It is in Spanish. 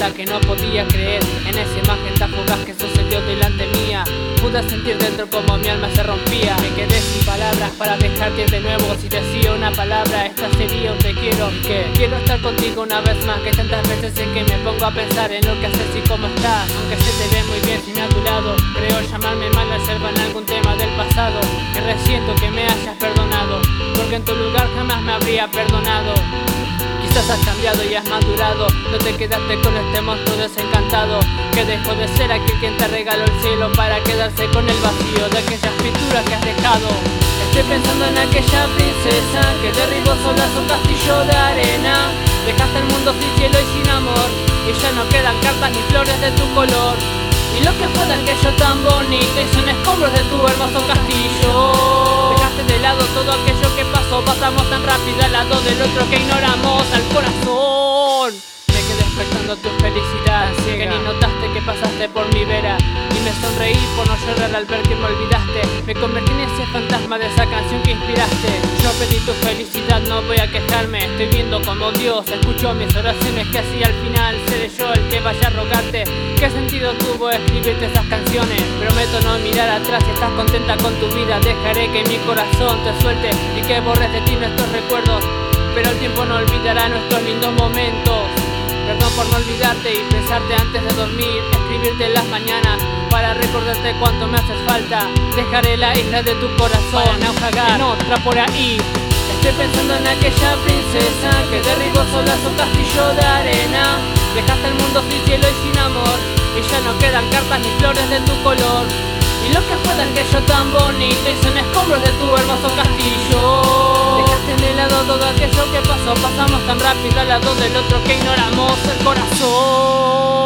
hasta que no podía creer en esa imagen tan fugaz que sucedió delante mía. Pude sentir dentro como mi alma se rompía. Me quedé sin palabras para dejarte ir de nuevo. Si decía una palabra, esta sería un te quiero. Que quiero estar contigo una vez más, que tantas veces en que me pongo a pensar en lo que haces y cómo estás. Aunque se te ve muy bien sin a tu lado, creo llamarme mal al ser en algún tema del pasado. Que resiento que me hayas perdonado, porque en tu lugar jamás me habría perdonado. Quizás has cambiado y has madurado, no te quedaste con este monstruo desencantado, que dejó de ser aquel quien te regaló el cielo para quedarse con el vacío de aquellas pinturas que has dejado. Estoy pensando en aquella princesa que derribó sola su castillo de arena. Dejaste el mundo sin cielo y sin amor, y ya no quedan cartas ni flores de tu color. Y lo que fue de aquello tan bonito y son escombros de tu hermoso castillo. Dejaste de lado todo aquello que pasó, pasamos tan rápido al lado del otro que ignoramos al corazón. Me quedé expectando tu felicidad, que ni notaste que pasaste por mi vera. Y me sonreí por no llorar al ver que me olvidaste. Me convertí en ese fantasma de esa canción que inspiraste. Yo pedí tu felicidad, no voy a quejarme. Estoy viendo como Dios escuchó mis oraciones, que así al final seré yo el que vaya a rogarte. ¿Qué sentido tuvo escribirte esas canciones? Prometo no mirar atrás, si estás contenta con tu vida. Dejaré que mi corazón te suelte y que borres de ti nuestros recuerdos. Pero el tiempo no olvidará nuestros lindos momentos. Perdón por no olvidarte y pensarte antes de dormir, escribirte en las mañanas para recordarte cuánto me haces falta. Dejaré la isla de tu corazón para naufragar en otra por ahí. Estoy pensando en aquella princesa que derribó sola su castillo de arena. Dejaste el mundo sin cielo y sin amor, y ya no quedan cartas ni flores de tu color. Y lo que fue de aquello tan bonito y son escombros de tu hermoso castillo. Dejaste de lado todo aquello que pasó, pasamos tan rápido al lado del otro que ignoramos el corazón.